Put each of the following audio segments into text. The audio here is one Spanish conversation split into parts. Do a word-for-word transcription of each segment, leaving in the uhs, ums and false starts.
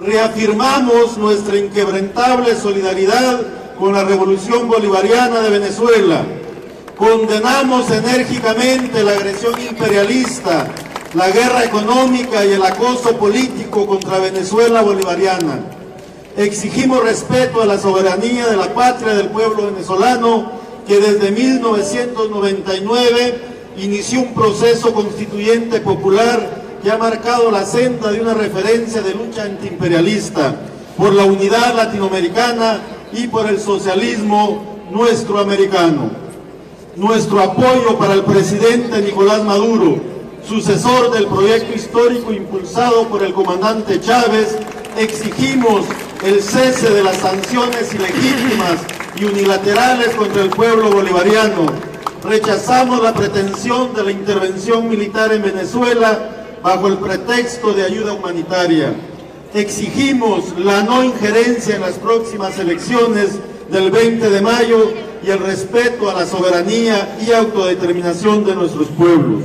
reafirmamos nuestra inquebrantable solidaridad con la Revolución Bolivariana de Venezuela. Condenamos enérgicamente la agresión imperialista, la guerra económica y el acoso político contra Venezuela bolivariana. Exigimos respeto a la soberanía de la patria del pueblo venezolano, que desde mil novecientos noventa y nueve inició un proceso constituyente popular que ha marcado la senda de una referencia de lucha antiimperialista por la unidad latinoamericana y por el socialismo nuestroamericano. Nuestro apoyo para el presidente Nicolás Maduro, sucesor del proyecto histórico impulsado por el comandante Chávez. Exigimos el cese de las sanciones ilegítimas y unilaterales contra el pueblo bolivariano. Rechazamos la pretensión de la intervención militar en Venezuela bajo el pretexto de ayuda humanitaria. Exigimos la no injerencia en las próximas elecciones del veinte de mayo y el respeto a la soberanía y autodeterminación de nuestros pueblos.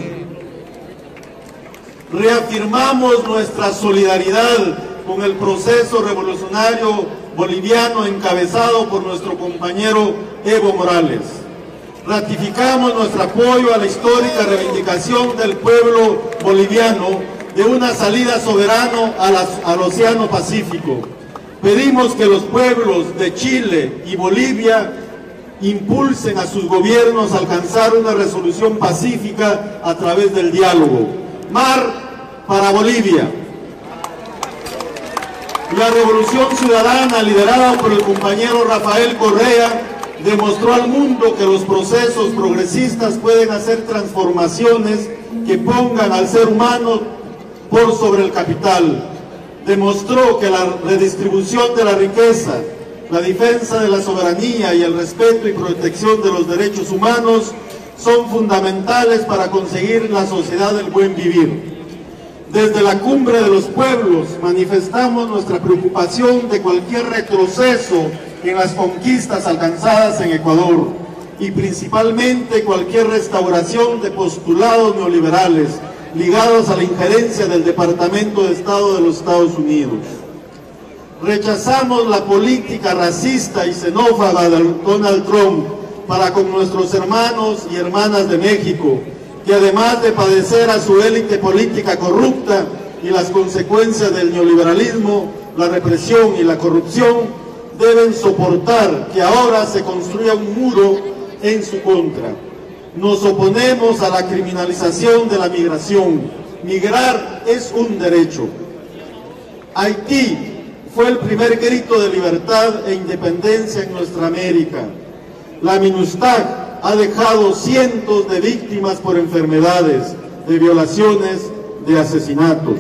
Reafirmamos nuestra solidaridad con el proceso revolucionario boliviano encabezado por nuestro compañero Evo Morales. Ratificamos nuestro apoyo a la histórica reivindicación del pueblo boliviano de una salida soberana a las, al Océano Pacífico. Pedimos que los pueblos de Chile y Bolivia impulsen a sus gobiernos a alcanzar una resolución pacífica a través del diálogo. Mar para Bolivia. La revolución ciudadana liderada por el compañero Rafael Correa demostró al mundo que los procesos progresistas pueden hacer transformaciones que pongan al ser humano por sobre el capital. Demostró que la redistribución de la riqueza, la defensa de la soberanía y el respeto y protección de los derechos humanos son fundamentales para conseguir la sociedad del buen vivir. Desde la cumbre de los pueblos manifestamos nuestra preocupación de cualquier retroceso en las conquistas alcanzadas en Ecuador y principalmente cualquier restauración de postulados neoliberales ligados a la injerencia del Departamento de Estado de los Estados Unidos. Rechazamos la política racista y xenófoba de Donald Trump para con nuestros hermanos y hermanas de México, que además de padecer a su élite política corrupta y las consecuencias del neoliberalismo, la represión y la corrupción, deben soportar que ahora se construya un muro en su contra. Nos oponemos a la criminalización de la migración. Migrar es un derecho. Haití fue el primer grito de libertad e independencia en nuestra América. La MINUSTAH ha dejado cientos de víctimas por enfermedades, de violaciones, de asesinatos.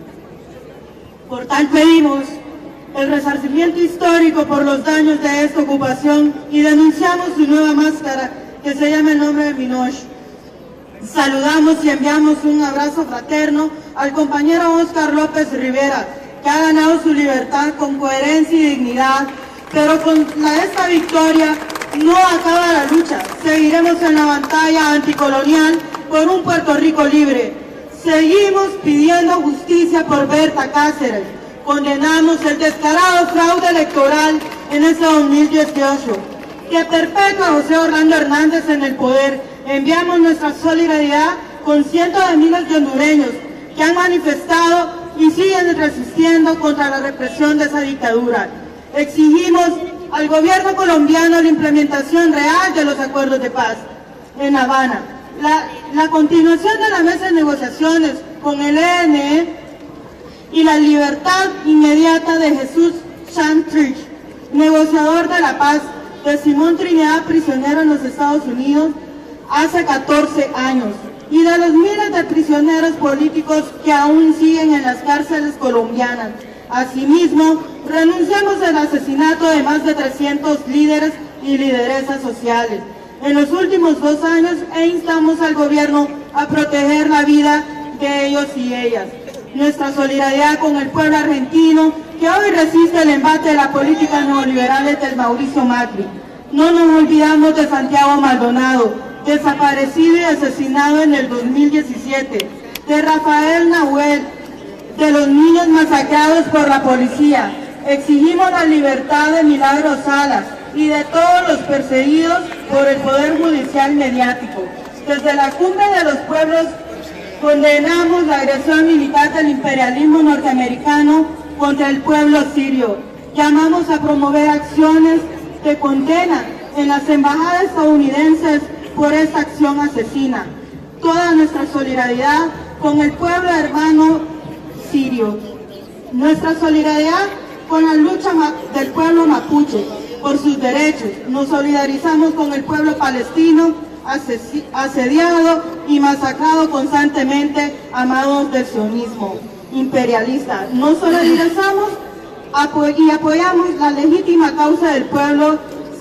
Por tal pedimos el resarcimiento histórico por los daños de esta ocupación y denunciamos su nueva máscara que se llama el nombre de Minoche. Saludamos y enviamos un abrazo fraterno al compañero Óscar López Rivera, que ha ganado su libertad con coherencia y dignidad, pero con la, esta victoria no acaba la lucha. Seguiremos en la batalla anticolonial por un Puerto Rico libre. Seguimos pidiendo justicia por Berta Cáceres. Condenamos el descarado fraude electoral en este dos mil dieciocho. Que perpetúa a José Orlando Hernández en el poder. Enviamos nuestra solidaridad con cientos de miles de hondureños que han manifestado y siguen resistiendo contra la represión de esa dictadura. Exigimos al gobierno colombiano la implementación real de los acuerdos de paz en La Habana, la, la continuación de la mesa de negociaciones con el E N E y la libertad inmediata de Jesús Santrich, negociador de la paz, de Simón Trinidad, prisionero en los Estados Unidos hace catorce años, y de los miles de prisioneros políticos que aún siguen en las cárceles colombianas. Asimismo, renunciamos al asesinato de más de trescientos líderes y lideresas sociales en los últimos dos años e instamos al gobierno a proteger la vida de ellos y ellas. Nuestra solidaridad con el pueblo argentino que hoy resiste el embate de la política neoliberal del Mauricio Macri. No nos olvidamos de Santiago Maldonado, desaparecido y asesinado en el dos mil diecisiete, de Rafael Nahuel de los niños masacrados por la policía. Exigimos la libertad de Milagros Salas y de todos los perseguidos por el Poder Judicial mediático. Desde la Cumbre de los Pueblos condenamos la agresión militar del imperialismo norteamericano contra el pueblo sirio. Llamamos a promover acciones de condena en las embajadas estadounidenses por esta acción asesina. Toda nuestra solidaridad con el pueblo hermano sirio. Nuestra solidaridad con la lucha del pueblo mapuche por sus derechos. Nos solidarizamos con el pueblo palestino asediado y masacrado constantemente a manos del sionismo imperialista. Nos solidarizamos apo y apoyamos la legítima causa del pueblo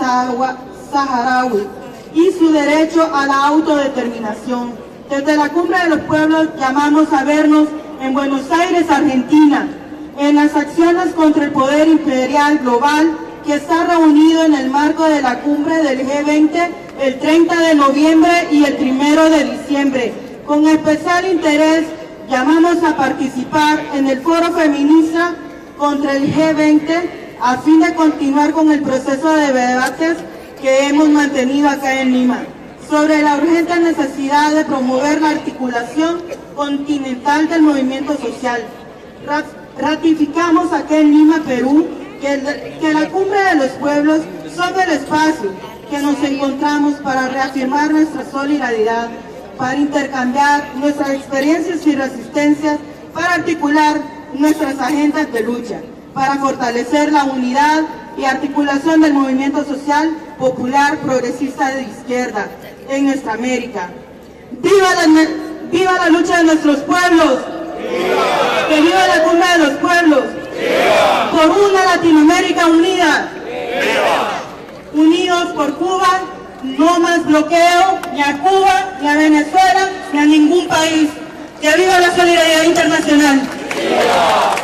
saharaui y su derecho a la autodeterminación. Desde la Cumbre de los Pueblos llamamos a vernos en Buenos Aires, Argentina, en las acciones contra el poder imperial global que está reunido en el marco de la cumbre del G veinte el treinta de noviembre y el primero de diciembre. Con especial interés llamamos a participar en el foro feminista contra el G veinte a fin de continuar con el proceso de debates que hemos mantenido acá en Lima sobre la urgente necesidad de promover la articulación continental del movimiento social. Ratificamos acá en Lima, Perú, que, el, que la Cumbre de los Pueblos son el espacio que nos encontramos para reafirmar nuestra solidaridad, para intercambiar nuestras experiencias y resistencias, para articular nuestras agendas de lucha, para fortalecer la unidad y articulación del movimiento social popular progresista de izquierda en nuestra América. ¡Viva la, viva la lucha de nuestros pueblos! ¡Viva! ¡Que viva la Cumbre de los Pueblos! ¡Viva! ¡Por una Latinoamérica unida! ¡Viva! Unidos por Cuba, no más bloqueo ni a Cuba, ni a Venezuela, ni a ningún país. ¡Que viva la solidaridad internacional! ¡Viva!